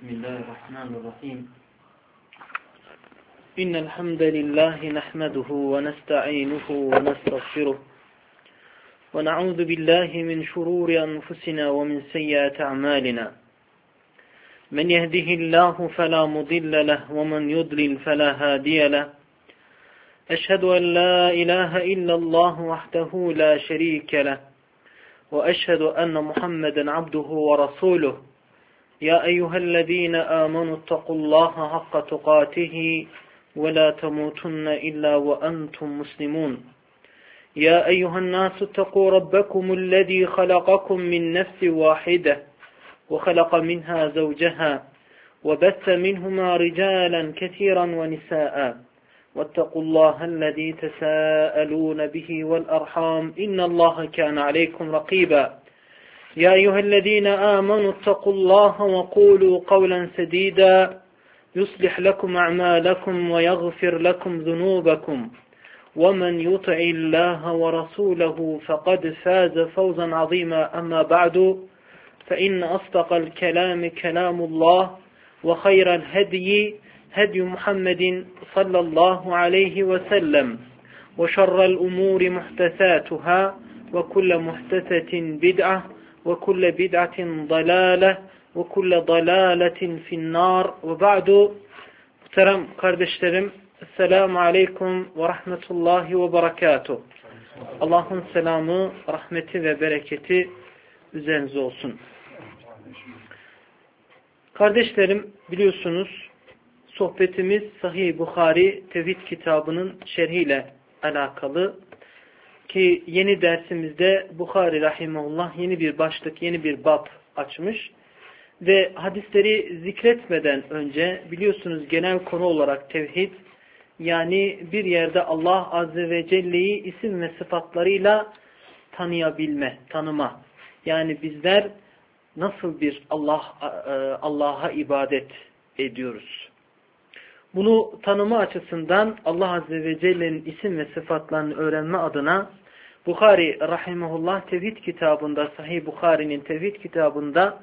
بسم الله الرحمن الرحيم إن الحمد لله نحمده ونستعينه ونستغفره ونعوذ بالله من شرور أنفسنا ومن سيئات أعمالنا من يهده الله فلا مضل له ومن يضلل فلا هادي له أشهد أن لا إله إلا الله وحده لا شريك له وأشهد أن محمدا عبده ورسوله يا أيها الذين آمنوا اتقوا الله حق تقاته ولا تموتن إلا وأنتم مسلمون يا أيها الناس اتقوا ربكم الذي خلقكم من نفس واحدة وخلق منها زوجها وبث منهما رجالا كثيرا ونساء واتقوا الله الذي تساءلون به والأرحام إن الله كان عليكم رقيبا يا أيها الذين آمنوا اتقوا الله وقولوا قولا سديدا يصلح لكم أعمالكم ويغفر لكم ذنوبكم ومن يطع الله ورسوله فقد فاز فوزا عظيما أما بعد فإن أصدق الكلام كلام الله وخير الهدي هدي محمد صلى الله عليه وسلم وشر الأمور محدثاتها وكل محدثة بدعة وكل بدعة ضلالة وكل ضلالة في النار وبعد muhterem kardeşlerim Esselamu Aleyküm ve Rahmetullahi ve Berekatuh. Allah'ın selamı, rahmeti ve bereketi üzerinize olsun. Kardeşlerim biliyorsunuz sohbetimiz Sahih Bukhari Tevhid kitabının şerhiyle alakalı ki yeni dersimizde Bukhari Rahimahullah yeni bir başlık, yeni bir bab açmış ve hadisleri zikretmeden önce biliyorsunuz genel konu olarak tevhid, yani bir yerde Allah Azze ve Celle'yi isim ve sıfatlarıyla tanıyabilme, tanıma. Yani bizler nasıl bir Allah'a ibadet ediyoruz? Bunu tanıma açısından Allah Azze ve Celle'nin isim ve sıfatlarını öğrenme adına Bukhari Rahimahullah Tevhid kitabında, Sahih Bukhari'nin Tevhid kitabında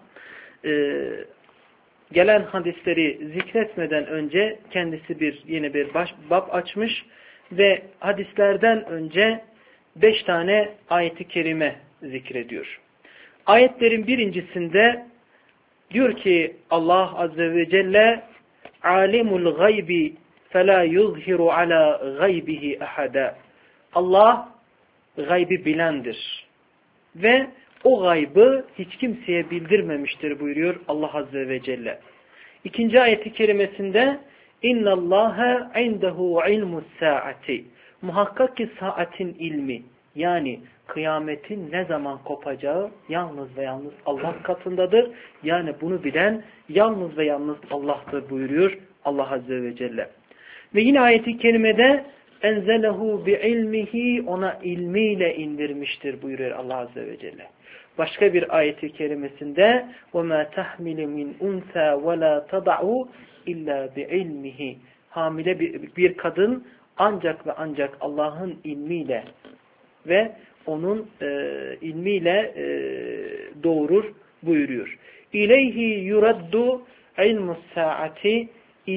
gelen hadisleri zikretmeden önce kendisi yeni bir bab açmış ve hadislerden önce 5 tane ayet-i kerime zikrediyor. Ayetlerin birincisinde diyor ki Allah Azze ve Celle alimul gaybi fela yuzhiru ala gaybihi ahada. Allah gaybi bilendir ve o gaybı hiç kimseye bildirmemiştir buyuruyor Allah Azze ve Celle. İkinci ayet-i kerimesinde İnnallâhe indehu ilmus saati. Muhakkak ki saatin ilmi, yani kıyametin ne zaman kopacağı yalnız ve yalnız Allah katındadır. Yani bunu bilen yalnız ve yalnız Allah'tır buyuruyor Allah Azze ve Celle. Ve yine ayet-i kerimede enzelehu bi ilmihi, ona ilmiyle indirmiştir buyuruyor Allah Azze ve Celle. Başka bir ayet-i kerimesinde وَمَا تَحْمِلِ مِنْ اُنْثَى وَلَا تَضَعُوا اِلَّا بِعِلْمِهِ. Hamile bir kadın ancak ve ancak Allah'ın ilmiyle ve onun ilmiyle doğurur buyuruyor. İleyhi yuraddu ilmus saati,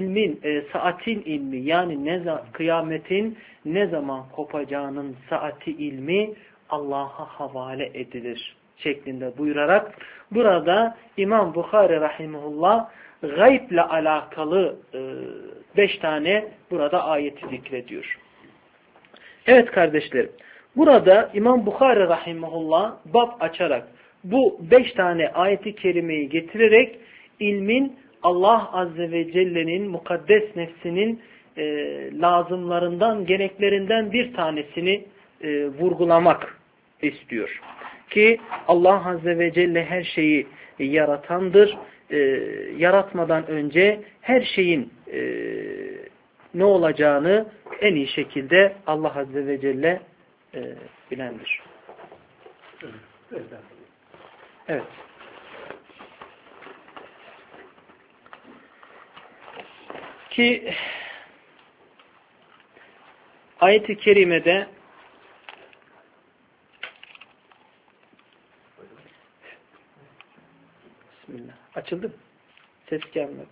saatin ilmi, yani kıyametin ne zaman kopacağının saati ilmi Allah'a havale edilir şeklinde buyurarak burada İmam Bukhari Rahimahullah gayble alakalı 5 tane burada ayeti zikrediyor. Evet kardeşlerim, burada İmam Bukhari Rahimahullah bab açarak bu 5 tane ayeti kerimeyi getirerek ilmin Allah Azze ve Celle'nin mukaddes nefsinin lazımlarından, gereklerinden bir tanesini vurgulamak istiyor. Ki Allah Azze ve Celle her şeyi yaratandır. Yaratmadan önce her şeyin ne olacağını en iyi şekilde Allah Azze ve Celle bilendir. Evet. Ki ayet-i kerimede Bismillah. Açıldı mı? Ses gelmedi.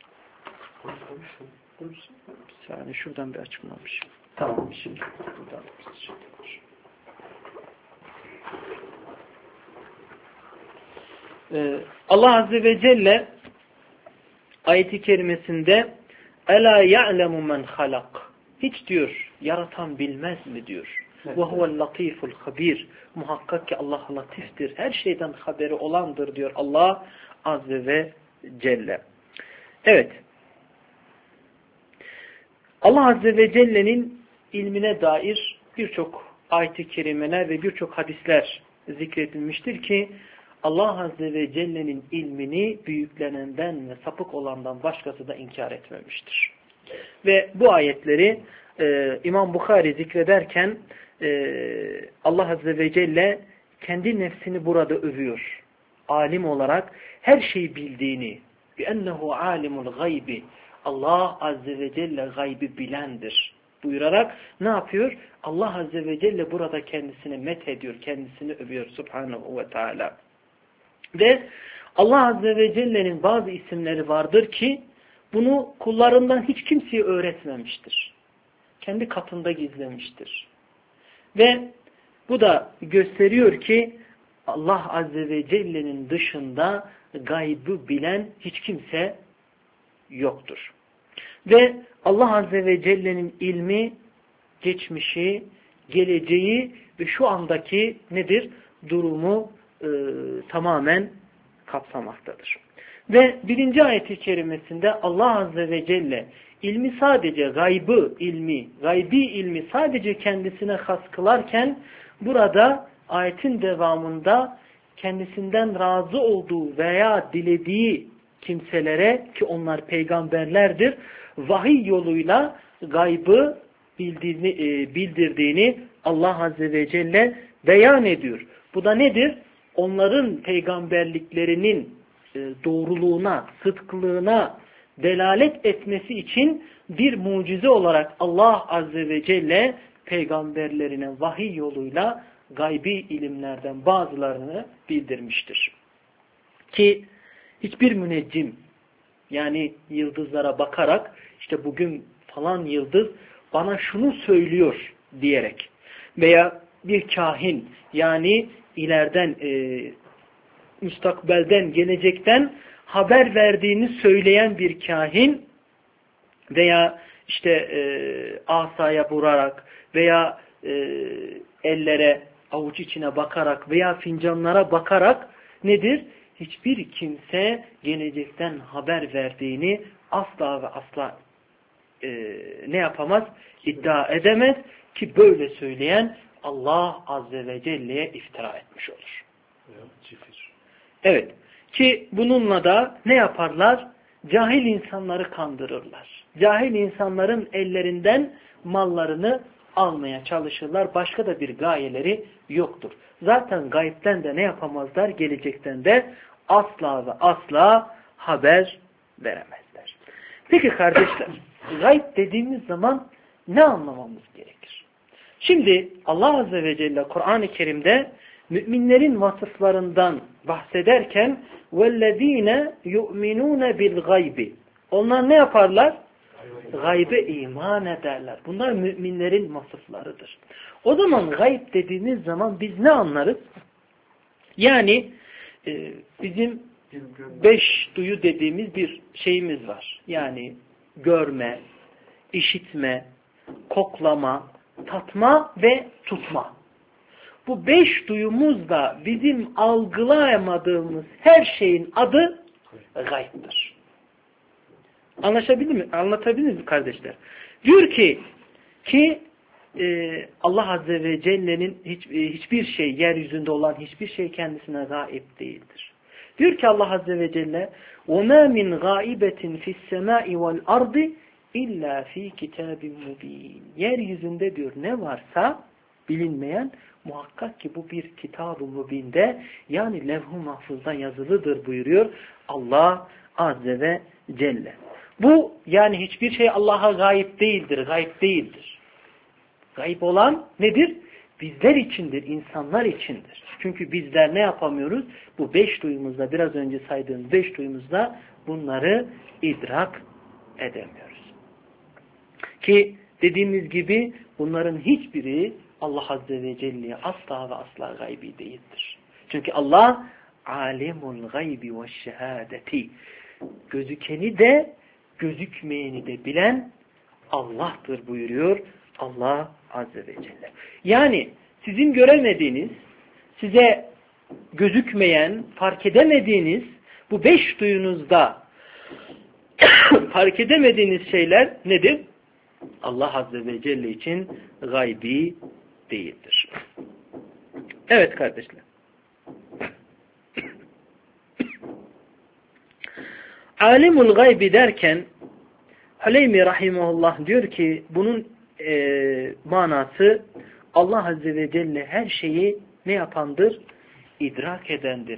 Bir saniye şuradan bir açılmamış. Tamam şimdi. Buradan Allah Azze ve Celle ayet-i kerimesinde Ela ya'lemu men halak. Hiç diyor yaratan bilmez mi diyor. Ve huvel latiful habir. Muhakkak ki Allah latiftir. Her şeyden haberi olandır diyor Allah Azze ve Celle. Evet. Allah Azze ve Celle'nin ilmine dair birçok ayet-i kerimeler ve birçok hadisler zikredilmiştir ki Allah Azze ve Celle'nin ilmini büyüklenenden ve sapık olandan başkası da inkar etmemiştir. Ve bu ayetleri İmam Bukhari zikrederken Allah Azze ve Celle kendi nefsini burada övüyor. Alim olarak her şeyi bildiğini, بِأَنَّهُ عَالِمُ الْغَيْبِ Allah Azze ve Celle gaybi bilendir buyurarak ne yapıyor? Allah Azze ve Celle burada kendisini methediyor, kendisini övüyor Subhanahu ve Teala. Ve Allah Azze ve Celle'nin bazı isimleri vardır ki bunu kullarından hiç kimseye öğretmemiştir. Kendi katında gizlemiştir. Ve bu da gösteriyor ki Allah Azze ve Celle'nin dışında gaybı bilen hiç kimse yoktur. Ve Allah Azze ve Celle'nin ilmi, geçmişi, geleceği ve şu andaki nedir? Durumu tamamen kapsamaktadır. Ve 1. ayet-i kerimesinde Allah Azze ve Celle ilmi sadece gaybi ilmi sadece kendisine has kılarken burada ayetin devamında kendisinden razı olduğu veya dilediği kimselere ki onlar peygamberlerdir vahiy yoluyla gaybı bildirdiğini Allah Azze ve Celle beyan ediyor. Bu da nedir? Onların peygamberliklerinin doğruluğuna, sıdkılığına delalet etmesi için bir mucize olarak Allah Azze ve Celle peygamberlerine vahiy yoluyla gaybi ilimlerden bazılarını bildirmiştir. Ki hiçbir müneccim yani yıldızlara bakarak işte bugün falan yıldız bana şunu söylüyor diyerek veya bir kahin yani ileriden müstakbelden gelecekten haber verdiğini söyleyen bir kahin veya işte asaya vurarak veya ellere avuç içine bakarak veya fincanlara bakarak nedir? Hiçbir kimse gelecekten haber verdiğini asla ve asla ne yapamaz? İddia edemez ki böyle söyleyen Allah Azze ve Celle'ye iftira etmiş olur. Evet. Ki bununla da ne yaparlar? Cahil insanları kandırırlar. Cahil insanların ellerinden mallarını almaya çalışırlar. Başka da bir gayeleri yoktur. Zaten gaybden de ne yapamazlar? Gelecekten de asla ve asla haber veremezler. Peki kardeşler, gayb dediğimiz zaman ne anlamamız gerekir? Şimdi Allah Azze ve Celle Kur'an-ı Kerim'de müminlerin vasıflarından bahsederken وَالَّذ۪ينَ يُؤْمِنُونَ بِالْغَيْبِ Onlar ne yaparlar? Gaybe iman ederler. Bunlar müminlerin vasıflarıdır. O zaman gayb dediğimiz zaman biz ne anlarız? Yani bizim 5 duyu dediğimiz bir şeyimiz var. Yani görme, işitme, koklama, tatma ve tutma. Bu 5 duyumuzda bizim algılayamadığımız her şeyin adı gaybdır. Anlatabilir mi kardeşler? Diyor ki Allah Azze ve Celle'nin hiçbir şey, yeryüzünde olan hiçbir şey kendisine gayb değildir. Diyor ki Allah Azze ve Celle وَمَا مِنْ غَائِبَةٍ فِي السَّمَاءِ وَالْأَرْضِ اِلَّا ف۪ي كِتَابٍ مُب۪ينٍ Yeryüzünde diyor ne varsa bilinmeyen muhakkak ki bu bir kitab-ı mübinde yani levh-u mahfuzda yazılıdır buyuruyor Allah Azze ve Celle. Bu yani hiçbir şey Allah'a gayb değildir, gayb değildir. Gayb olan nedir? Bizler içindir, insanlar içindir. Çünkü bizler ne yapamıyoruz? Bu 5 duyumuzda, biraz önce saydığım 5 duyumuzda bunları idrak edemiyoruz. Ki dediğimiz gibi bunların hiçbiri Allah Azze ve Celle'ye asla ve asla gaybi değildir. Çünkü Allah alimul gaybi ve şehadeti, gözükeni de gözükmeyeni de bilen Allah'tır buyuruyor Allah Azze ve Celle. Yani sizin göremediğiniz, size gözükmeyen, fark edemediğiniz bu 5 duyunuzda fark edemediğiniz şeyler nedir? Allah Azze ve Celle için gaybi değildir. Evet kardeşler. Alimul gaybi derken Hüleymi Rahimahullah diyor ki bunun manası Allah Azze ve Celle her şeyi ne yapandır? İdrak edendir.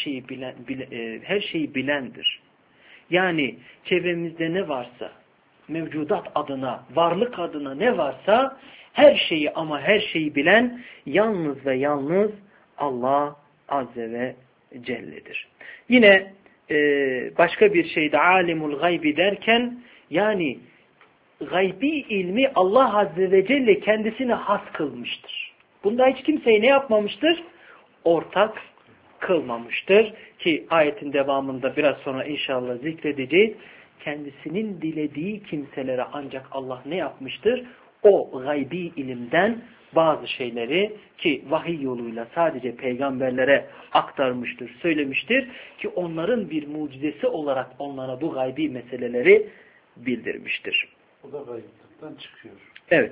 Her şeyi bilendir. Yani çevremizde ne varsa, mevcudat adına, varlık adına ne varsa her şeyi ama her şeyi bilen yalnız ve yalnız Allah Azze ve Celle'dir. Yine başka bir şeyde alimul gaybi derken yani gaybi ilmi Allah Azze ve Celle kendisine has kılmıştır. Bunda hiç kimseyi ne yapmamıştır? Ortak kılmamıştır. Ki ayetin devamında biraz sonra inşallah zikredeceğiz. Kendisinin dilediği kimselere ancak Allah ne yapmıştır? O gaybi ilimden bazı şeyleri ki vahiy yoluyla sadece peygamberlere aktarmıştır, söylemiştir ki onların bir mucizesi olarak onlara bu gaybi meseleleri bildirmiştir. O da gayiplikten çıkıyor. Evet.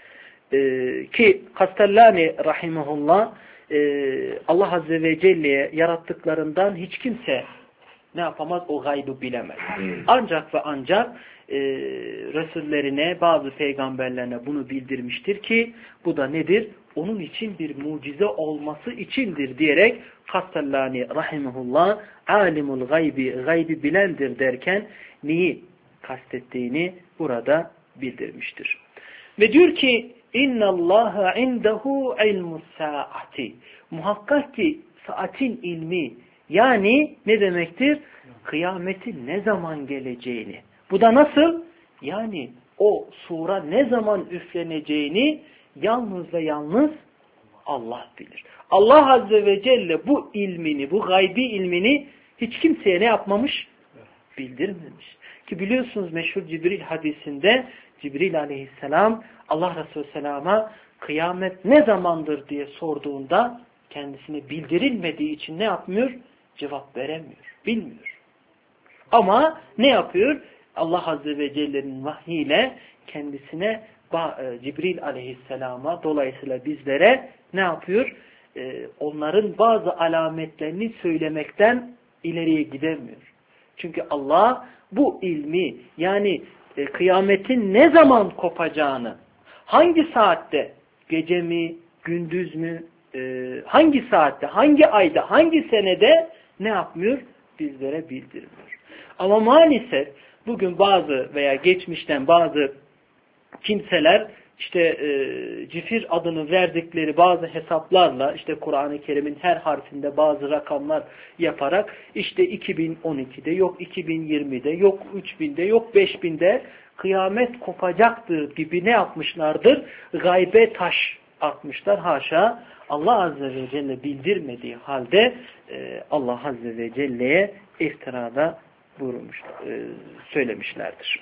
Ki Kastallani rahimahullah Allah Azze ve Celle'ye yarattıklarından hiç kimse ne yapamaz? O gaybı bilemez. Ancak ve ancak Resullerine, bazı peygamberlerine bunu bildirmiştir ki bu da nedir? Onun için bir mucize olması içindir diyerek Kastallani rahimahullah alimul gaybi bilendir derken neyi kastettiğini burada bildirmiştir. Ve diyor ki İnnallâhe indehu ilmus saati. Muhakkak ki saatin ilmi yani ne demektir? Kıyametin ne zaman geleceğini. Bu da nasıl? Yani o sura ne zaman üfleneceğini yalnız ve yalnız Allah bilir. Allah Azze ve Celle bu ilmini, bu gaybi ilmini hiç kimseye ne yapmamış? Bildirmemiş. Ki biliyorsunuz meşhur Cibril hadisinde Cibril aleyhisselam Allah Resulü Selam'a kıyamet ne zamandır diye sorduğunda kendisine bildirilmediği için ne yapmıyor? Cevap veremiyor. Bilmiyor. Ama ne yapıyor? Allah Azze ve Celle'nin vahyiyle kendisine Cibril aleyhisselama dolayısıyla bizlere ne yapıyor? Onların bazı alametlerini söylemekten ileriye gidemiyor. Çünkü Allah bu ilmi yani kıyametin ne zaman kopacağını, hangi saatte, gece mi, gündüz mü, hangi saatte, hangi ayda, hangi senede ne yapmıyor? Bizlere bildirmiyor. Ama maalesef bugün bazı veya geçmişten bazı kimseler işte cifir adını verdikleri bazı hesaplarla işte Kur'an-ı Kerim'in her harfinde bazı rakamlar yaparak işte 2012'de yok 2020'de yok 3000'de yok 5000'de kıyamet kopacaktır gibi ne yapmışlardır? Gaybe taş atmışlar. Haşa Allah Azze ve Celle bildirmediği halde Allah Azze ve Celle'ye iftirada söylemişlerdir.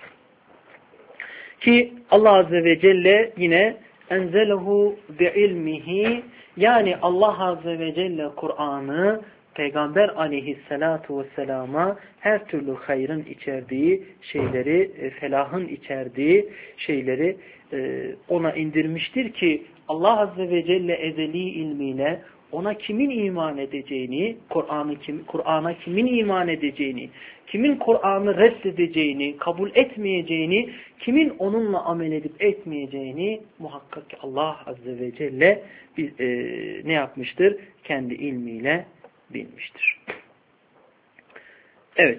Ki Allah Azze ve Celle yine enzelehu bi'ilmihi yani Allah Azze ve Celle Kur'an'ı Peygamber aleyhissalatu vesselama her türlü hayrın içerdiği şeyleri, felahın içerdiği şeyleri ona indirmiştir ki Allah Azze ve Celle ezeli ilmiyle ona kimin iman edeceğini, Kur'an'a kimin iman edeceğini, kimin Kur'an'ı reddedeceğini, kabul etmeyeceğini, kimin onunla amel edip etmeyeceğini muhakkak ki Allah Azze ve Celle ne yapmıştır? Kendi ilmiyle bilmiştir. Evet.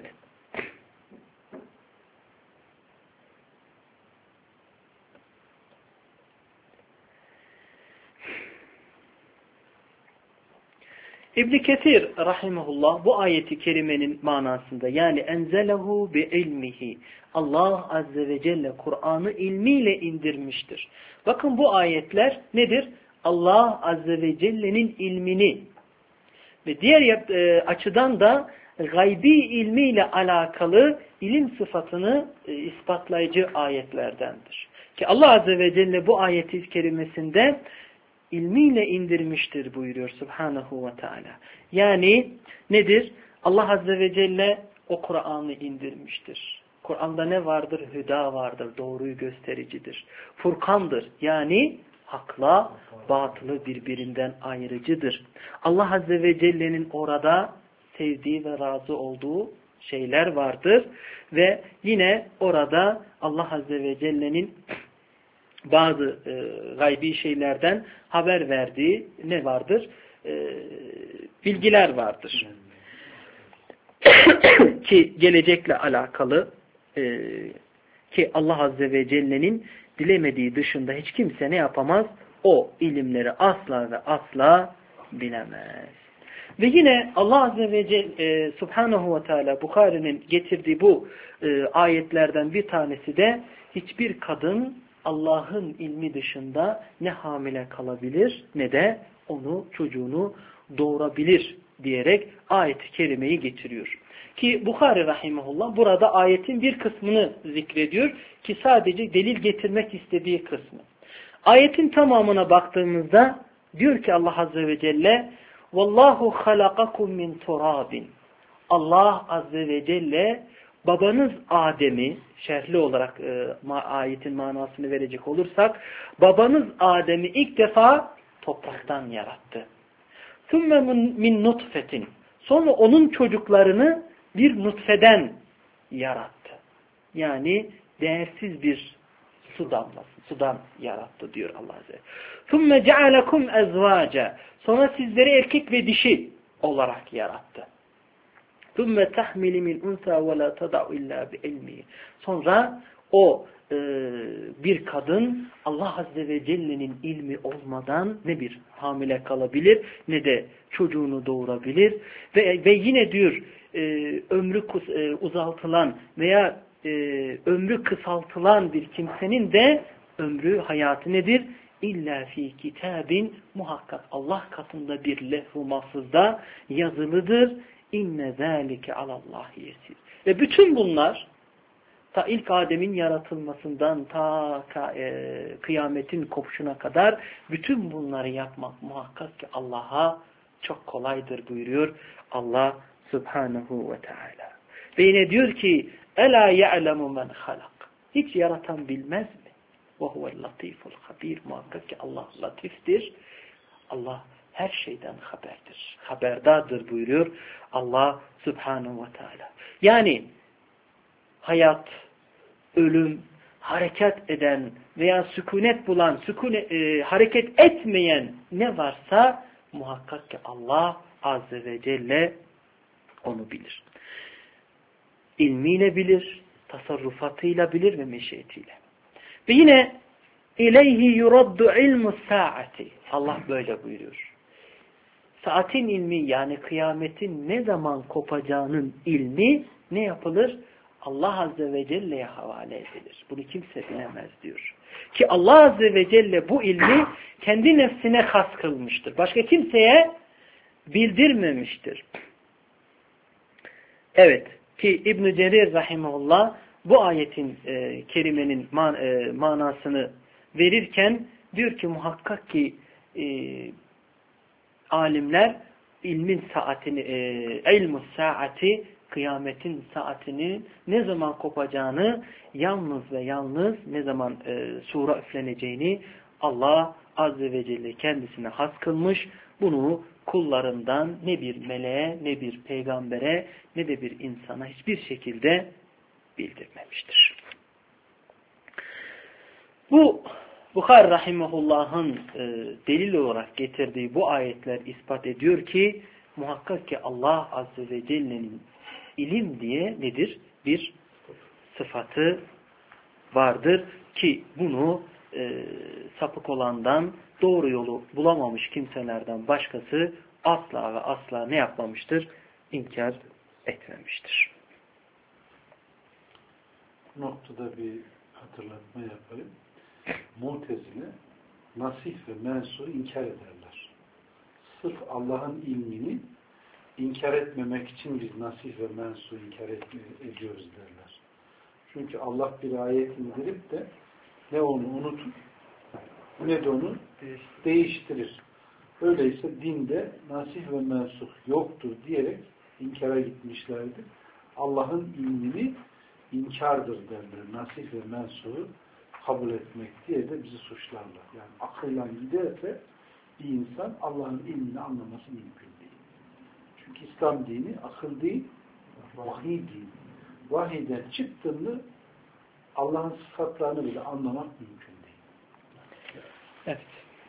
İbn Kesir rahimehullah bu ayeti kerimenin manasında yani enzelehu bi ilmihi Allah azze ve celle Kur'an'ı ilmiyle indirmiştir. Bakın bu ayetler nedir? Allah azze ve celle'nin ilmini ve diğer açıdan da gaybi ilmiyle alakalı ilim sıfatını ispatlayıcı ayetlerdendir. Ki Allah azze ve celle bu ayet-i kerimesinde ilmiyle indirmiştir buyuruyor Subhanahu ve Teala. Yani nedir? Allah azze ve celle o Kur'an'ı indirmiştir. Kur'an'da ne vardır? Hüda vardır. Doğruyu göstericidir. Furkandır. Yani hakla batılı birbirinden ayrıcıdır. Allah azze ve celle'nin orada sevdiği ve razı olduğu şeyler vardır. Ve yine orada Allah azze ve celle'nin bazı gaybi şeylerden haber verdiği ne vardır? Bilgiler vardır. Ki gelecekle alakalı ki Allah azze ve celle'nin dilemediği dışında hiç kimse ne yapamaz? O ilimleri asla ve asla bilemez. Ve yine Allah azze ve celle Subhanahu ve Teala Bukhari'nin getirdiği bu ayetlerden bir tanesi de hiçbir kadın Allah'ın ilmi dışında ne hamile kalabilir ne de çocuğunu doğurabilir diyerek ayet-i kerimeyi getiriyor. Ki Bukhari rahimahullah burada ayetin bir kısmını zikrediyor ki sadece delil getirmek istediği kısmı. Ayetin tamamına baktığımızda diyor ki Allah azze ve celle "Vallahu halakakum min turabin." Allah azze ve celle babanız Adem'i şerhli olarak ayetin manasını verecek olursak babanız Adem'i ilk defa topraktan yarattı. ثُمَّ min nutfetin. Sonra onun çocuklarını bir nutfeden yarattı. Yani değersiz bir su damlası, sudan yarattı diyor Allah Azze. ثُمَّ جَعَلَكُمْ اَزْوَاجًا. Sonra sizleri erkek ve dişi olarak yarattı. ثُمَّ تَحْمِلِ مِنْ اُنْثَى وَلَا تَدَعُ اِلَّا بِعِلْمِهِ. Sonra o bir kadın Allah Azze ve Celle'nin ilmi olmadan ne bir hamile kalabilir ne de çocuğunu doğurabilir ve yine diyor ömrü uzaltılan veya ömrü kısaltılan bir kimsenin de ömrü hayatı nedir? İlla fi kitabin muhakkak Allah katında bir lehv-u mahfuzda yazılıdır. İnne zâlike alallahi yesir. Ve bütün bunlar ta ilk Adem'in yaratılmasından ta kıyametin kopuşuna kadar bütün bunları yapmak muhakkak ki Allah'a çok kolaydır buyuruyor Allah Subhanahu ve Teala. Ve yine diyor ki Ela ya'lemu men halak. Hiç yaratan bilmez mi? Ve huvel latiful habir. Muhakkak ki Allah latiftir. Allah her şeyden haberdir. Haberdardır buyuruyor Allah Subhanahu ve Teala. Yani hayat, ölüm, hareket eden veya sükunet bulan, hareket etmeyen ne varsa muhakkak ki Allah Azze ve Celle onu bilir. İlmiyle bilir, tasarrufatıyla bilir ve meşiyetiyle. Ve yine İleyhi yuraddu ilmus saati. Allah böyle buyuruyor. Saatin ilmi yani kıyametin ne zaman kopacağının ilmi ne yapılır? Allah Azze ve Celle'ye havale edilir. Bunu kimse bilemez diyor. Ki Allah Azze ve Celle bu ilmi kendi nefsine has kılmıştır. Başka kimseye bildirmemiştir. Evet ki İbn-i Cerir rahimahullah bu ayetin kerimenin manasını verirken diyor ki muhakkak ki alimler ilmin saatini, ilmus saati kıyametin saatinin ne zaman kopacağını yalnız ve yalnız ne zaman sura üfleneceğini Allah Azze ve Celle kendisine has kılmış. Bunu kullarından ne bir meleğe, ne bir peygambere, ne de bir insana hiçbir şekilde bildirmemiştir. Bu Bukhari rahimahullah'ın delil olarak getirdiği bu ayetler ispat ediyor ki muhakkak ki Allah Azze ve Celle'nin ilim diye nedir? Bir sıfatı vardır ki bunu sapık olandan doğru yolu bulamamış kimselerden başkası asla ve asla ne yapmamıştır? İnkar etmemiştir. Bu noktada bir hatırlatma yapayım. Mu'tezile nasih ve mensuğu inkar ederler. Sırf Allah'ın ilmini inkar etmemek için biz nasih ve mensuğu inkar ediyoruz derler. Çünkü Allah bir ayet indirip de ne onu unutur ne de onu değiştirir. Öyleyse dinde nasih ve mensuh yoktur diyerek inkara gitmişlerdi. Allah'ın ilmini inkardır derler. Nasih ve mensuhu kabul etmek diye de bizi suçlarlar. Yani akılla giderse bir insan Allah'ın ilmini anlaması mümkün değil. Çünkü İslam dini akıl değil, vahiy dini. Vahiyden çıktığında Allah'ın sıfatlarını bile anlamak mümkün değil. Evet.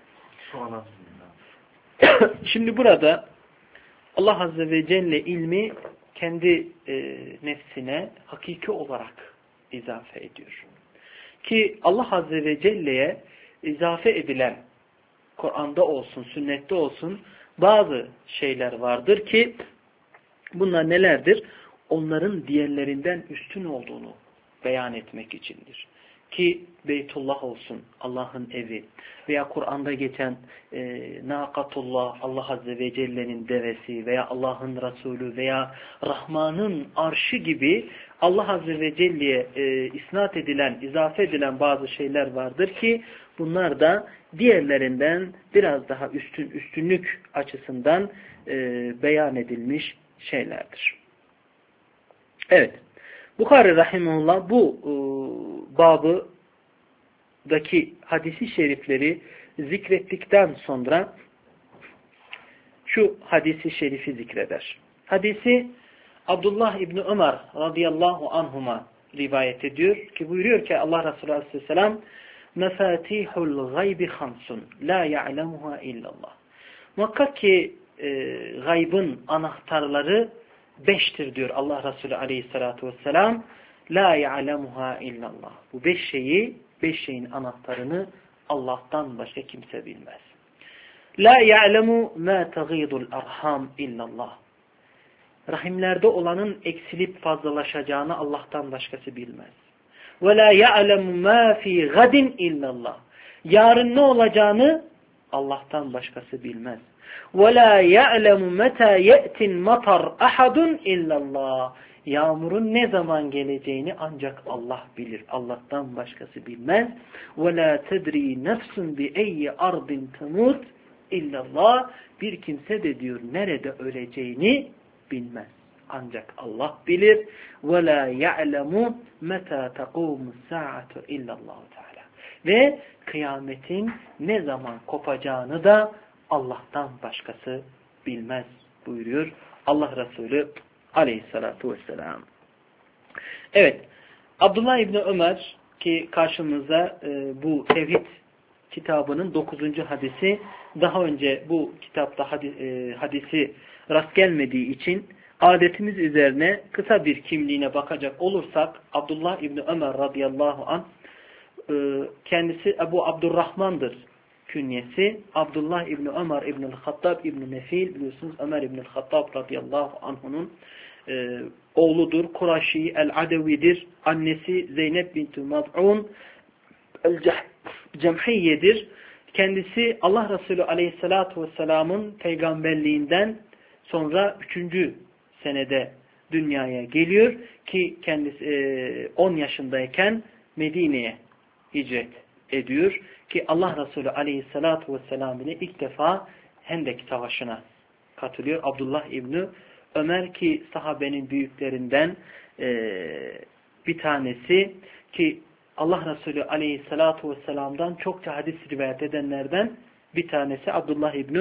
Şimdi burada Allah Azze ve Celle ilmi kendi nefsine hakiki olarak izafe ediyor. Ki Allah Azze ve Celle'ye izafe edilen Kur'an'da olsun, sünnette olsun bazı şeyler vardır ki bunlar nelerdir? Onların diğerlerinden üstün olduğunu beyan etmek içindir. Ki Beytullah olsun, Allah'ın evi veya Kur'an'da geçen Nakatullah, Allah Azze ve Celle'nin devesi veya Allah'ın Resulü veya Rahman'ın arşı gibi Allah Azze ve Celle'ye isnat edilen, izafe edilen bazı şeyler vardır ki bunlar da diğerlerinden biraz daha üstünlük açısından beyan edilmiş şeylerdir. Evet. Bukhari Rahimullah bu babıdaki hadisi şerifleri zikrettikten sonra şu hadisi şerifi zikreder. Hadisi Abdullah İbni Ömer radıyallahu anhuma rivayet ediyor ki buyuruyor ki Allah Resulü aleyhisselam mefatihul gaybi hamsun la ya'lemuha illallah. Muhakkak ki gaybın anahtarları 5'tir diyor Allah Resulü aleyhissalatu vesselam. La ya'lemuha illallah. Bu 5 şeyin anahtarını Allah'tan başka kimse bilmez. La ya'lemu ma taghidul arham illallah. Rahimlerde olanın eksilip fazlalaşacağını Allah'tan başkası bilmez. Ve la ya'lemu ma fi gadin illallah. Yarın ne olacağını Allah'tan başkası bilmez. وَلَا يَعْلَمُ مَتَى يَأْتِ الْمَطَرْ أَحَدٌ اِلَّا اللّٰهِ. Yağmurun ne zaman geleceğini ancak Allah bilir. Allah'tan başkası bilmez. وَلَا تَدْرِي نَفْسٌ بِاَيِّ أَرْضٍ تَمُوتْ اِلَّا اللّٰهِ. Bir kimse de diyor nerede öleceğini bilmez. Ancak Allah bilir. وَلَا يَعْلَمُ مَتَى تَقُومُ السَّاعَةُ اِلَّا اللّٰهُ Teala. Ve kıyametin ne zaman kopacağını da Allah'tan başkası bilmez buyuruyor Allah Resulü aleyhissalatu vesselam. Evet, Abdullah İbni Ömer ki karşımızda bu Tevhid kitabının 9. hadisi, daha önce bu kitapta hadisi rast gelmediği için adetimiz üzerine kısa bir kimliğine bakacak olursak Abdullah İbni Ömer radıyallahu anh kendisi Ebu Abdurrahman'dır künyesi. Abdullah İbni Ömer İbnül Hattab İbni Nefil, biliyorsunuz Ömer İbnül Hattab radıyallahu anh'unun oğludur. Kuraşi el-Adevidir. Annesi Zeynep binti Mad'un el-Cemhiyye'dir. Kendisi Allah Resulü aleyhissalatu vesselamın peygamberliğinden sonra 3. senede dünyaya geliyor ki kendisi 10 yaşındayken Medine'ye hicret ediyor ki Allah Resulü aleyhissalatu vesselam ile ilk defa Hendek Savaşı'na katılıyor. Abdullah İbni Ömer ki sahabenin büyüklerinden bir tanesi ki Allah Resulü aleyhissalatu vesselam'dan çokça hadis rivayet edenlerden bir tanesi Abdullah İbni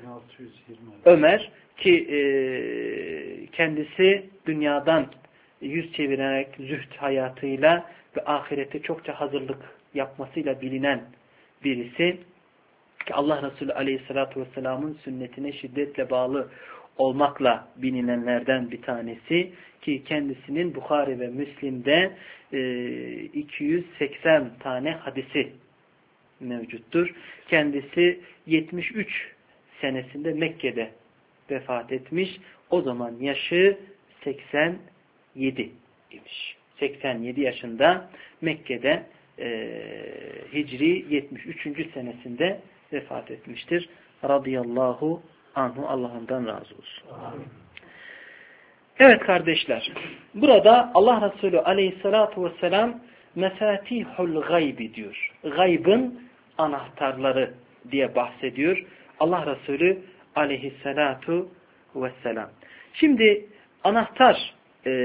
Ömer ki kendisi dünyadan yüz çevirerek zühd hayatıyla ve ahirete çokça hazırlık yapmasıyla bilinen birisi ki Allah Resulü aleyhissalatu vesselam'ın sünnetine şiddetle bağlı olmakla bilinenlerden bir tanesi ki kendisinin Bukhari ve Müslim'de 280 tane hadisi mevcuttur. Kendisi 73 senesinde Mekke'de vefat etmiş. O zaman yaşı 87 imiş. 87 yaşında Mekke'de Hicri 73. senesinde vefat etmiştir. Radıyallahu anhu, Allah ondan razı olsun. Evet kardeşler, burada Allah Resulü aleyhissalatu vesselam mefatihul gaybi diyor. Gaybın anahtarları diye bahsediyor Allah Resulü aleyhissalatu vesselam. Şimdi anahtar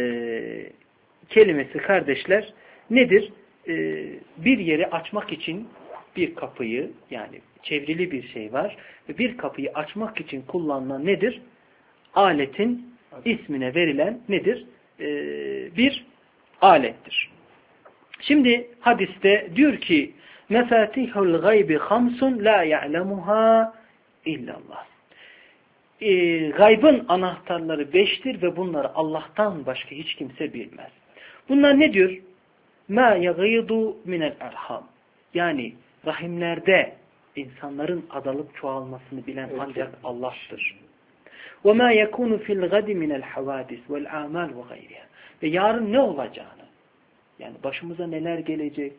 kelimesi kardeşler nedir? Bir yeri açmak için bir kapıyı, yani çevrili bir şey var ve bir kapıyı açmak için kullanılan nedir? Aletin ismine verilen nedir? Bir alettir. Şimdi hadiste diyor ki mefatihul gaybi hamsun la ya'lemuha illallah. Gaybın anahtarları 5'tir ve bunları Allah'tan başka hiç kimse bilmez. Bunlar ne diyor? Ma yaghidu minel erham. Yani rahimlerde insanların adalıp çoğalmasını bilen ancak Allah'tır. وَمَا يَكُونُ فِي الْغَدِ مِنَ الْحَوَادِسِ وَالْاَعْمَالِ وَغَيْرِهَا. Ve yarın ne olacağını, yani başımıza neler gelecek,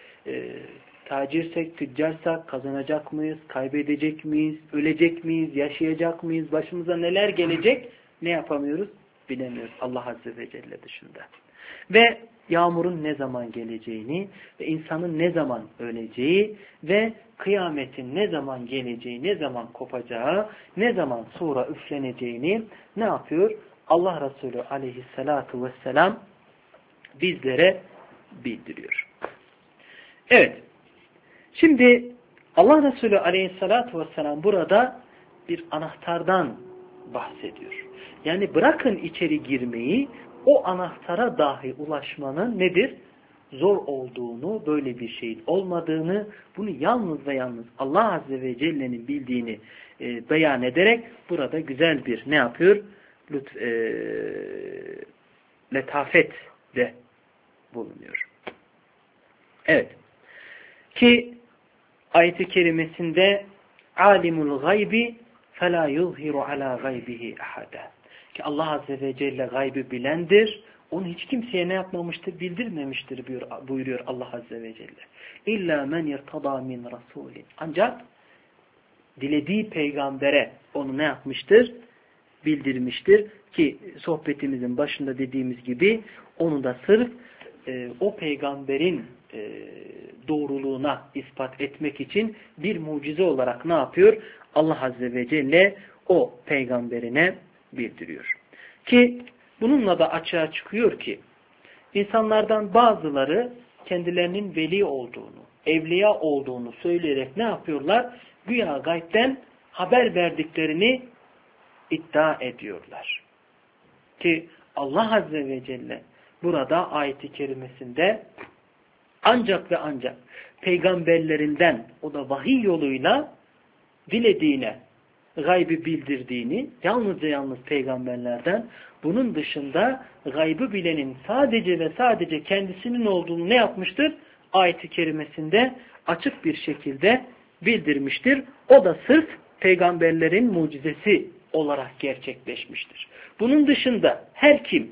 tacirsek, tüccarsak kazanacak mıyız, kaybedecek miyiz, ölecek miyiz, yaşayacak mıyız, başımıza neler gelecek, ne yapamıyoruz? Bilemiyoruz Allah Azze ve Celle dışında. Ve yağmurun ne zaman geleceğini ve insanın ne zaman öleceği ve kıyametin ne zaman geleceği, ne zaman kopacağı, ne zaman sura üfleneceğini ne yapıyor? Allah Resulü aleyhissalatu vesselam bizlere bildiriyor. Evet. Şimdi Allah Resulü aleyhissalatu vesselam burada bir anahtardan bahsediyor. Yani bırakın içeri girmeyi, o anahtara dahi ulaşmanın nedir? Zor olduğunu, böyle bir şeyin olmadığını, bunu yalnız ve yalnız Allah Azze ve Celle'nin bildiğini beyan ederek burada güzel bir ne yapıyor? Letafet de bulunuyor. Evet. Ki ayet-i kerimesinde alimul gaybi fela yuzhiru ala gaybihi ahada. Ki Allah Azze ve Celle gaybı bilendir. Onu hiç kimseye ne yapmamıştır? Bildirmemiştir buyuruyor Allah Azze ve Celle. İlla men irtada min rasulin. Ancak dilediği peygambere onu ne yapmıştır? Bildirmiştir. Ki sohbetimizin başında dediğimiz gibi onu da sırf o peygamberin doğruluğuna ispat etmek için bir mucize olarak ne yapıyor? Allah Azze ve Celle o peygamberine bildiriyor. Ki bununla da açığa çıkıyor ki insanlardan bazıları kendilerinin veli olduğunu, evliya olduğunu söyleyerek ne yapıyorlar? Güya gaybden haber verdiklerini iddia ediyorlar. Ki Allah Azze ve Celle burada ayet-i kerimesinde ancak ve ancak peygamberlerinden, o da vahiy yoluyla dilediğine gaybı bildirdiğini, yalnızca yalnız peygamberlerden, bunun dışında gaybı bilenin sadece ve sadece kendisinin olduğunu ne yapmıştır? Ayet-i kerimesinde açık bir şekilde bildirmiştir. O da sırf peygamberlerin mucizesi olarak gerçekleşmiştir. Bunun dışında her kim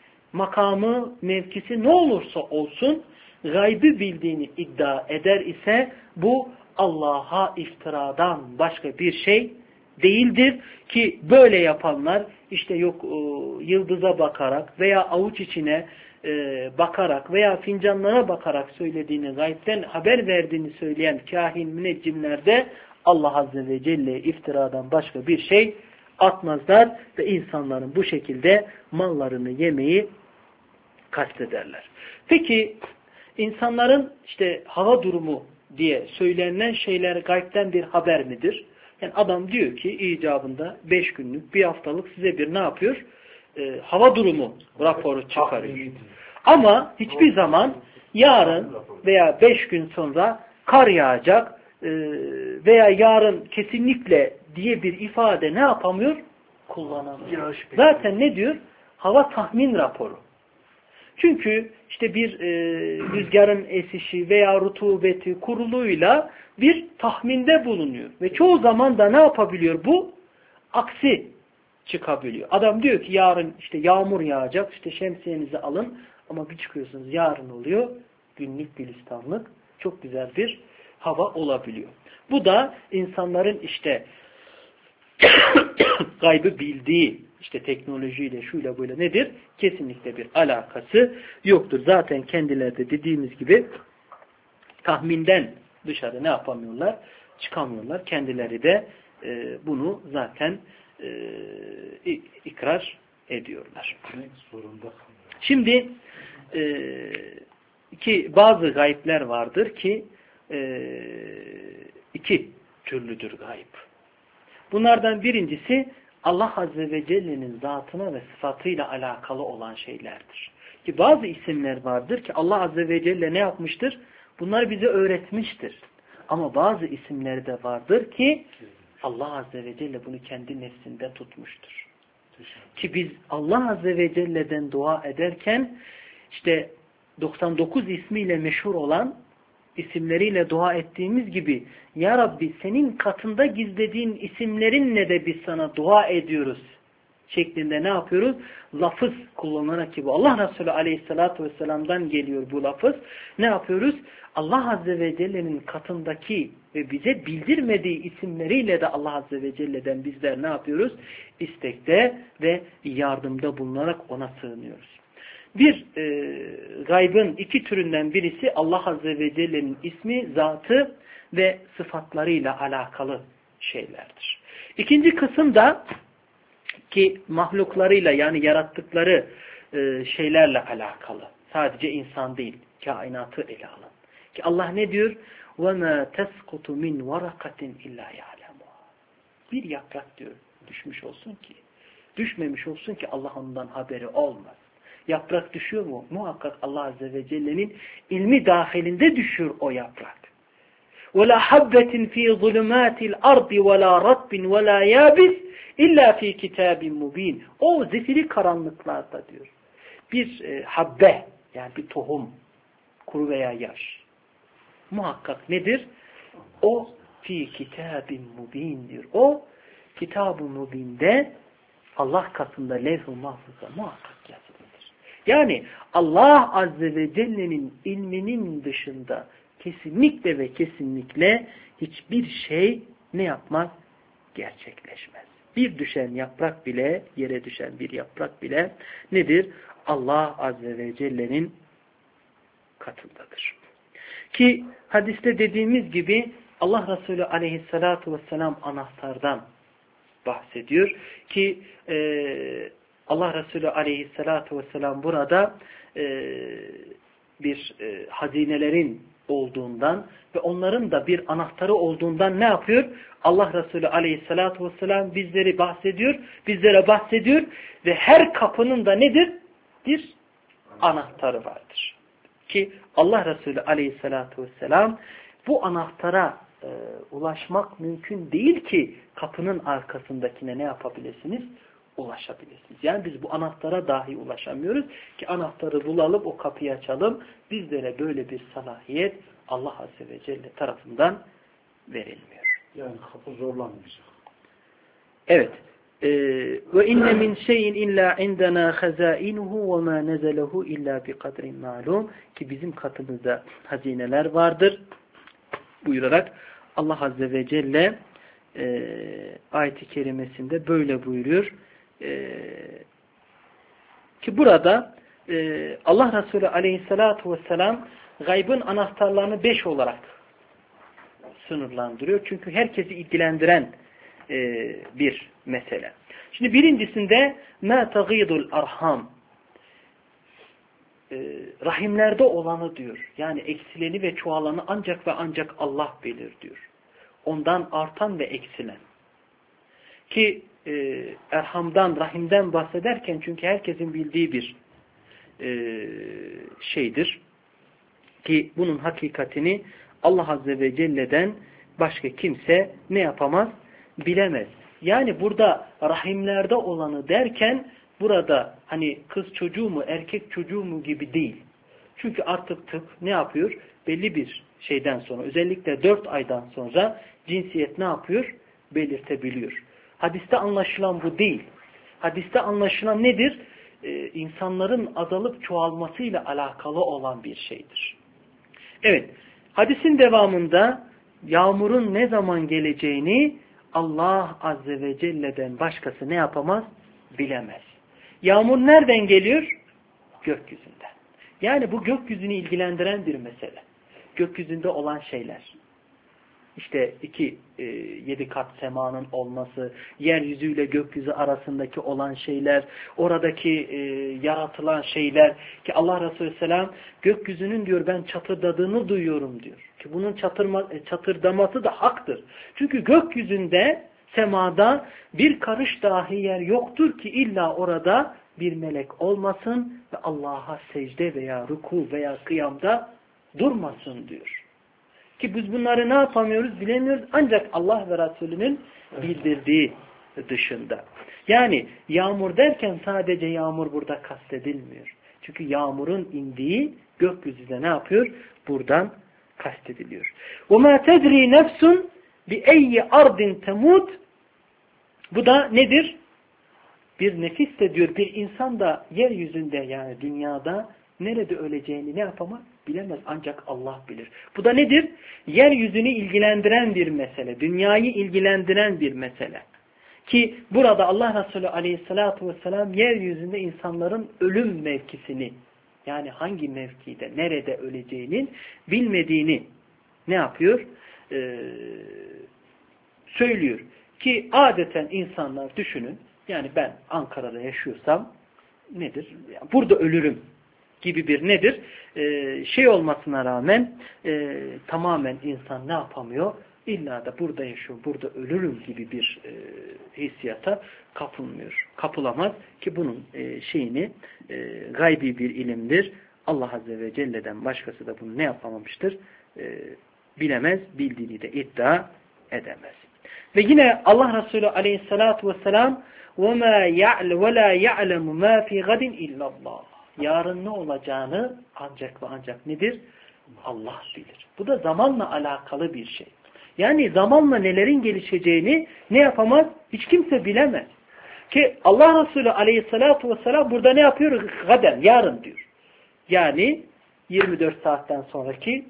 makamı, mevkisi ne olursa olsun gaybı bildiğini iddia eder ise bu Allah'a iftiradan başka bir şey değildir ki böyle yapanlar işte yok yıldıza bakarak veya avuç içine bakarak veya fincanlara bakarak söylediğini, gaybden haber verdiğini söyleyen kahin müneccimler de Allah Azze ve Celle'ye iftiradan başka bir şey atmazlar ve insanların bu şekilde mallarını yemeyi kastederler. Peki insanların işte hava durumu diye söylenen şeyler gaybden bir haber midir? Yani adam diyor ki icabında 5 günlük, bir haftalık size bir ne yapıyor? Hava durumu raporu çıkarıyor. Ama hiçbir zaman yarın veya 5 gün sonra kar yağacak veya yarın kesinlikle diye bir ifade ne yapamıyor? Kullanamıyor. Zaten ne diyor? Hava tahmin raporu. Çünkü işte bir rüzgarın esişi veya rutubeti kuruluyla bir tahminde bulunuyor. Ve çoğu zaman da ne yapabiliyor bu? Aksi çıkabiliyor. Adam diyor ki yarın işte yağmur yağacak, işte şemsiyenizi alın ama bir çıkıyorsunuz yarın oluyor. Günlük gülistanlık çok güzel bir hava olabiliyor. Bu da insanların işte gaybı bildiği işte teknolojiyle şuyla böyle nedir? Kesinlikle bir alakası yoktur. Zaten kendileri de dediğimiz gibi tahminden dışarı ne yapamıyorlar? Çıkamıyorlar. Kendileri de bunu zaten ikrar ediyorlar. Şimdi ki bazı gayipler vardır ki iki türlüdür gayb. Bunlardan birincisi Allah Azze ve Celle'nin zatına ve sıfatıyla alakalı olan şeylerdir. Ki bazı isimler vardır ki Allah Azze ve Celle ne yapmıştır? Bunları bize öğretmiştir. Ama bazı isimler de vardır ki Allah Azze ve Celle bunu kendi nefsinde tutmuştur. Ki biz Allah Azze ve Celle'den dua ederken işte 99 ismiyle meşhur olan isimleriyle dua ettiğimiz gibi Ya Rabbi senin katında gizlediğin isimlerinle de biz sana dua ediyoruz şeklinde ne yapıyoruz? Lafız kullanarak ki bu Allah Resulü Aleyhisselatü Vesselam'dan geliyor bu lafız. Ne yapıyoruz? Allah Azze ve Celle'nin katındaki ve bize bildirmediği isimleriyle de Allah Azze ve Celle'den bizler ne yapıyoruz? İstekte ve yardımda bulunarak ona sığınıyoruz. Bir gaybın iki türünden birisi Allah Azze ve Celle'nin ismi, zatı ve sıfatlarıyla alakalı şeylerdir. İkinci kısım da ki mahluklarıyla yani yarattıkları şeylerle alakalı. Sadece insan değil, kainatı ele alın. Ki Allah ne diyor? وَمَا تَسْقُطُ مِنْ وَرَقَةٍ اِلَّا يَعْلَمُهَا Bir yaprak diyor düşmüş olsun ki, düşmemiş olsun ki Allah ondan haberi olmaz. Yaprak düşüyor mu? Muhakkak Allah Azze ve Celle'nin ilmi dahilinde düşüyor o yaprak. وَلَا حَبَّةٍ ف۪ي ظُلُمَاتِ الْأَرْضِ وَلَا رَطْبٍ وَلَا يَابِسٍ İlla fi kitabin mubin. O zifiri karanlıklarda diyor. Bir habbe yani bir tohum, kuru veya yaş. Muhakkak nedir? O fi kitabin mubin diyor. O kitab-ı mubinde Allah katında levh-i mahfuzda muhakkak yazılıdır. Yani Allah Azze ve Celle'nin ilminin dışında kesinlikle ve kesinlikle hiçbir şey ne yapmaz? Gerçekleşmez. Bir düşen yaprak bile, yere düşen bir yaprak bile nedir? Allah Azze ve Celle'nin katındadır. Ki hadiste dediğimiz gibi Allah Resulü Aleyhisselatü Vesselam anahtardan bahsediyor. Ki Allah Resulü Aleyhisselatü Vesselam burada bir hazinelerin olduğundan ve onların da bir anahtarı olduğundan ne yapıyor? Allah Resulü Aleyhisselatü Vesselam bizlere bahsediyor ve her kapının da nedir? Bir anahtarı vardır. Ki Allah Resulü Aleyhisselatü Vesselam bu anahtara ulaşmak mümkün değil ki kapının arkasındakine ne yapabilirsiniz? Ulaşabilirsiniz. Yani biz bu anahtara dahi ulaşamıyoruz ki anahtarı bulalım, o kapıyı açalım. Bizlere böyle bir salahiyet Allah Azze ve Celle tarafından verilmiyor. Yani kapı zorlanmayacak. Evet. Ve inne min şeyin illa indena hazainuhu ve ma nezelehu illa bi kadrin ma'lum ki bizim katımızda hazineler vardır buyurarak Allah Azze ve Celle ayet-i kerimesinde böyle buyuruyor. Ki burada Allah Resulü Aleyhisselatü Vesselam gaybın anahtarlarını 5 olarak sınırlandırıyor. Çünkü herkesi ilgilendiren bir mesele. Şimdi birincisinde مَا تَغِيدُ الْاَرْحَامِ rahimlerde olanı diyor. Yani eksileni ve çoğalanı ancak ve ancak Allah bilir diyor. Ondan artan ve eksilen. Ki erhamdan, rahimden bahsederken çünkü herkesin bildiği bir şeydir. Ki bunun hakikatini Allah Azze ve Celle'den başka kimse ne yapamaz? Bilemez. Yani burada rahimlerde olanı derken burada hani kız çocuğu mu erkek çocuğu mu gibi değil. Çünkü artık tıp ne yapıyor? Belli bir şeyden sonra özellikle 4 aydan sonra cinsiyet ne yapıyor? Belirtebiliyor. Hadiste anlaşılan bu değil. hadiste anlaşılan nedir? İnsanların azalıp çoğalmasıyla alakalı olan bir şeydir. Evet, hadisin devamında yağmurun ne zaman geleceğini Allah Azze ve Celle'den başkası ne yapamaz? Bilemez. Yağmur nereden geliyor? Gökyüzünden. Yani bu gökyüzünü ilgilendiren bir mesele. Gökyüzünde olan şeyler. İşte 7 kat semanın olması, yeryüzüyle gökyüzü arasındaki olan şeyler, oradaki yaratılan şeyler ki Allah Resulü Selam gökyüzünün diyor ben çatırdadığını duyuyorum diyor. Ki bunun çatırdaması da haktır. Çünkü gökyüzünde, semada bir karış dahi yer yoktur ki illa orada bir melek olmasın ve Allah'a secde veya ruku veya kıyamda durmasın diyor. Ki biz bunları ne yapamıyoruz bilemiyoruz ancak Allah ve Resulünün bildirdiği dışında. Yani yağmur derken sadece yağmur burada kastedilmiyor. Çünkü yağmurun indiği gökyüzünde ne yapıyor? Buradan kastediliyor. وَمَا تَدْرِي نَفْسٌ بِأَيِّ أَرْضٍ تَمُوتٍ. Bu da nedir? Bir nefis de diyor bir insan da yeryüzünde yani dünyada nerede öleceğini ne yapamaz? Bilemez ancak Allah bilir. Bu da nedir? Yeryüzünü ilgilendiren bir mesele. Dünyayı ilgilendiren bir mesele. Ki burada Allah Resulü Aleyhisselatü Vesselam yeryüzünde insanların ölüm mevkisini yani hangi mevkide, nerede öleceğinin bilmediğini ne yapıyor? Söylüyor. Ki adeten insanlar düşünün. Yani ben Ankara'da yaşıyorsam nedir? Yani burada ölürüm gibi bir nedir? Şey olmasına rağmen tamamen insan ne yapamıyor? İlla da burada yaşıyor, burada ölürüm gibi bir hissiyata kapılmıyor. Kapılamaz ki bunun şeyini gaybi bir ilimdir. Allah Azze ve Celle'den başkası da bunu ne yapamamıştır? Bilemez, bildiğini de iddia edemez. Ve yine Allah Resulü Aleyhisselatü Vesselam وَلَا يَعْلَمُ مَا فِي غَدٍ اِلَّا اللّٰهِ. Yarın ne olacağını ancak ve ancak nedir? Allah bilir. Bu da zamanla alakalı bir şey. Yani zamanla nelerin gelişeceğini ne yapamaz? Hiç kimse bilemez. Ki Allah Resulü Aleyhisselatü Vesselam burada ne yapıyor? Gaden, yarın diyor. Yani 24 saatten sonraki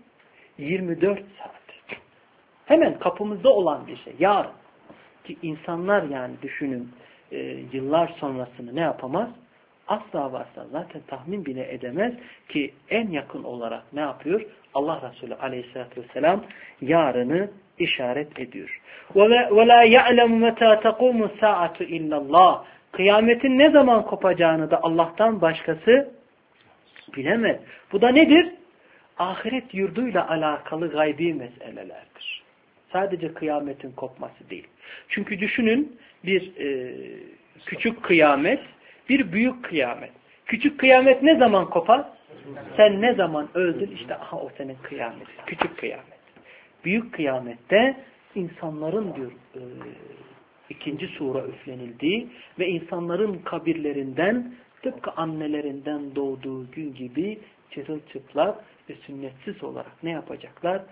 24 saat. Hemen kapımızda olan bir şey. Yarın. Ki insanlar yani düşünün yıllar sonrasını ne yapamaz? Asla varsa zaten tahmin bile edemez ki en yakın olarak ne yapıyor? Allah Resulü Aleyhisselatü Vesselam yarını işaret ediyor. وَلَا يَعْلَمُ مَتَى تَقُومُ السَّاعَةُ اِلَّا اللّٰهِ. Kıyametin ne zaman kopacağını da Allah'tan başkası bilemez. Bu da nedir? Ahiret yurduyla alakalı gaybi meselelerdir. Sadece kıyametin kopması değil. Çünkü düşünün bir küçük kıyamet, bir büyük kıyamet. Küçük kıyamet ne zaman kopar? Sen ne zaman öldün? İşte aha o senin kıyamet. Küçük kıyamet. Büyük kıyamette insanların diyor ikinci sura üflenildiği ve insanların kabirlerinden tıpkı annelerinden doğduğu gün gibi çırılçıplak ve sünnetsiz olarak ne yapacaklar?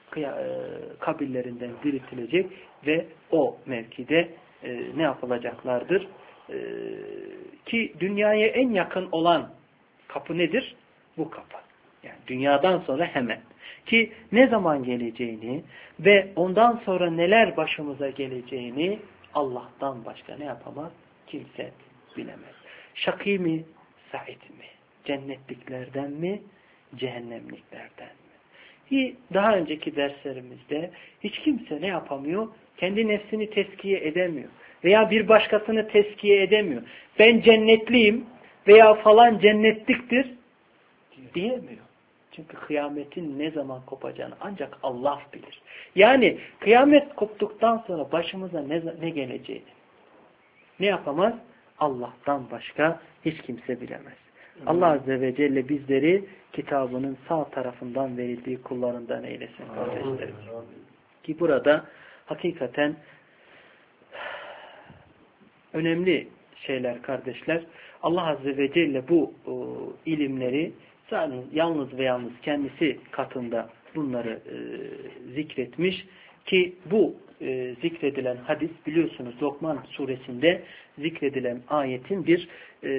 Kabirlerinden diriltilecek ve o mevkide ne yapılacaklardır? Ki dünyaya en yakın olan kapı nedir? Bu kapı. Yani dünyadan sonra hemen. Ki ne zaman geleceğini ve ondan sonra neler başımıza geleceğini Allah'tan başka ne yapamaz? Kimse bilemez. Şakî mi? Said mi? Cennetliklerden mi? Cehennemliklerden mi? Daha önceki derslerimizde hiç kimse ne yapamıyor? Kendi nefsini tezkiye edemiyor. Veya bir başkasını tezkiye edemiyor. Ben cennetliyim veya falan cennetliktir diyemiyor. Çünkü kıyametin ne zaman kopacağını ancak Allah bilir. Yani kıyamet koptuktan sonra başımıza ne geleceğini ne yapamaz? Allah'tan başka hiç kimse bilemez. Allah Azze ve Celle bizleri kitabının sağ tarafından verildiği kullarından eylesin kardeşlerim. Ki burada hakikaten önemli şeyler kardeşler. Allah Azze ve Celle bu ilimleri yalnız ve yalnız kendisi katında bunları zikretmiş Ki bu zikredilen hadis biliyorsunuz Lokman suresinde zikredilen ayetin bir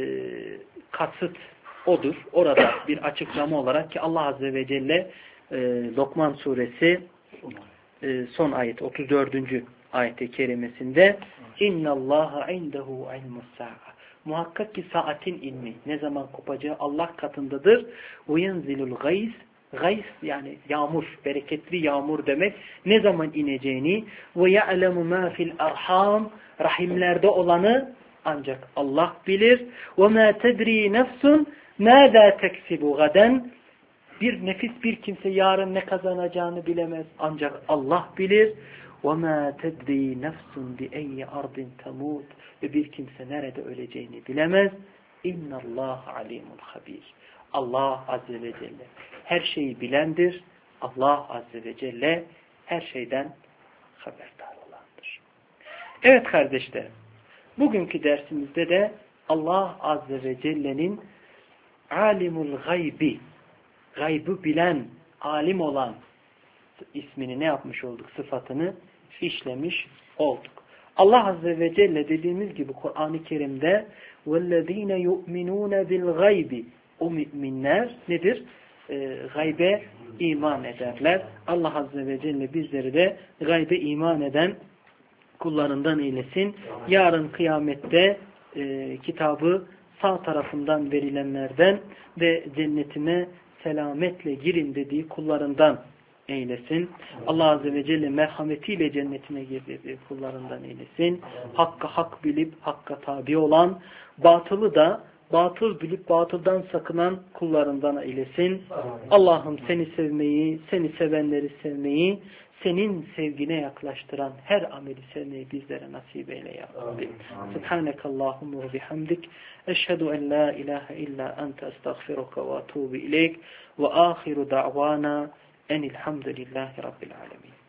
kasıt odur. Orada bir açıklama olarak ki Allah Azze ve Celle Lokman suresi son ayet 34. ayet-i kerimesinde İnnallâhe indehu ilmus-sâ'a muhakkak ki saatin ilmi ne zaman kopacağı Allah katındadır. وَيَنْزِلُ الْغَيْثِ Gays yani yağmur, bereketli yağmur demek. Ne zaman ineceğini وَيَعْلَمُ مَا فِي الْأَرْحَامِ rahimlerde olanı ancak Allah bilir. وَمَا تَدْرِي نَفْسٌ مَاذَا تَكْسِبُ غَدًا bir nefis bir kimse yarın ne kazanacağını bilemez. Ancak Allah bilir. وَمَا تَدْرِي نَفْسٌ بِأَيِّ أَرْضٍ تَمُوتُ ve bir kimse nerede öleceğini bilemez. اِنَّ اللّٰهَ عَلِيمٌ خَب۪يرٌ Allah Azze ve Celle her şeyi bilendir. Allah Azze ve Celle her şeyden haberdar olandır. Evet kardeşler, bugünkü dersimizde de Allah Azze ve Celle'nin alimul gaybi, gaybı bilen, alim olan ismini ne yapmış olduk? Sıfatını işlemiş olduk. Allah Azze ve Celle dediğimiz gibi Kur'an-ı Kerim'de وَالَّذ۪ينَ يُؤْمِنُونَ بِالْغَيْبِ o müminler nedir? Gaybe iman ederler. Allah Azze ve Celle bizleri de gaybe iman eden kullarından eylesin. Yarın kıyamette kitabı sağ tarafından verilenlerden ve cennetine selametle girin dediği kullarından eylesin. Allah Azze ve Celle merhametiyle cennetine girdiği kullarından eylesin. Hakka hak bilip hakka tabi olan, batılı da batıl bilip batıldan sakınan kullarından eylesin. Allah'ım seni sevmeyi, seni sevenleri sevmeyi, senin sevgine yaklaştıran her ameli sevmeyi bizlere nasip eyle ya Rabbi. Subhanekallahumma ve bihamdik. Eşhedü en la ilahe illa ente estağfiruka ve atubu ileyk. Ve ahiru da'vana enilhamdülillahi rabbil alemin.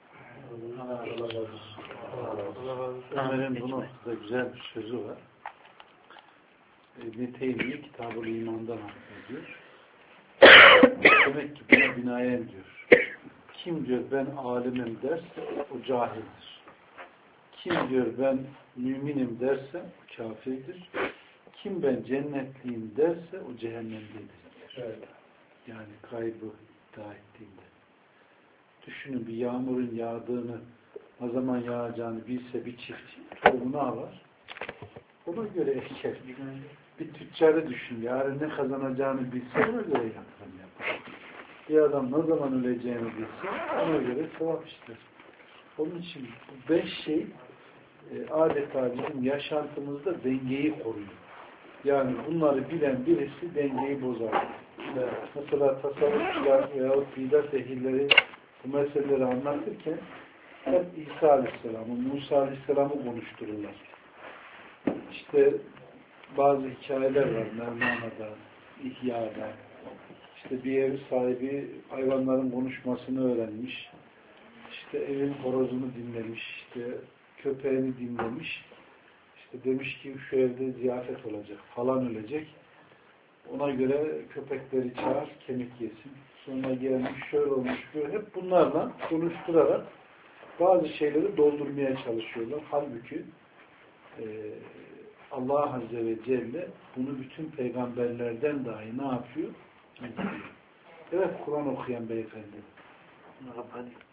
Ömer'in bu noktada güzel bir sözü var. İbn-i Teymiye Kitab-ı İman'dan bahsediyor. Demek ki buna binaen diyor. Kim diyor ben alimim derse o cahildir. Kim diyor ben müminim derse o kafirdir. Kim ben cennetliyim derse o cehennemdedir. Evet. Yani kaybı iddia ettiğinde. Düşünün bir yağmurun yağdığını, ne zaman yağacağını bilse bir çiftçi tohumunu alır. Ona göre eker. Bir tüccarı düşün. Yarın ne kazanacağını bilse ona göre yatırım yapar. Bir adam ne zaman öleceğini bilse ona göre sevap ister. Onun için bu 5 şey adeta bizim yaşantımızda dengeyi koruyor. Yani bunları bilen birisi dengeyi bozar. Mesela tasavvufçular veyahut bidat ehilleri bu meseleleri anlatırken hep İsa Aleyhisselam'ı, Musa Aleyhisselam'ı konuştururlar. İşte bazı hikayeler var Mevlana'da, İhya'da. İşte bir ev sahibi hayvanların konuşmasını öğrenmiş. İşte evin horozunu dinlemiş. İşte köpeğini dinlemiş. İşte demiş ki şu evde ziyafet olacak. Falan ölecek. Ona göre köpekleri çağır, kemik yesin. Sonra gelmiş, şöyle olmuş, böyle. Hep bunlarla konuşturarak bazı şeyleri doldurmaya çalışıyorlar. Halbuki Allah Azze ve Celle bunu bütün peygamberlerden dahi ne yapıyor? Evet, Kur'an okuyan beyefendi.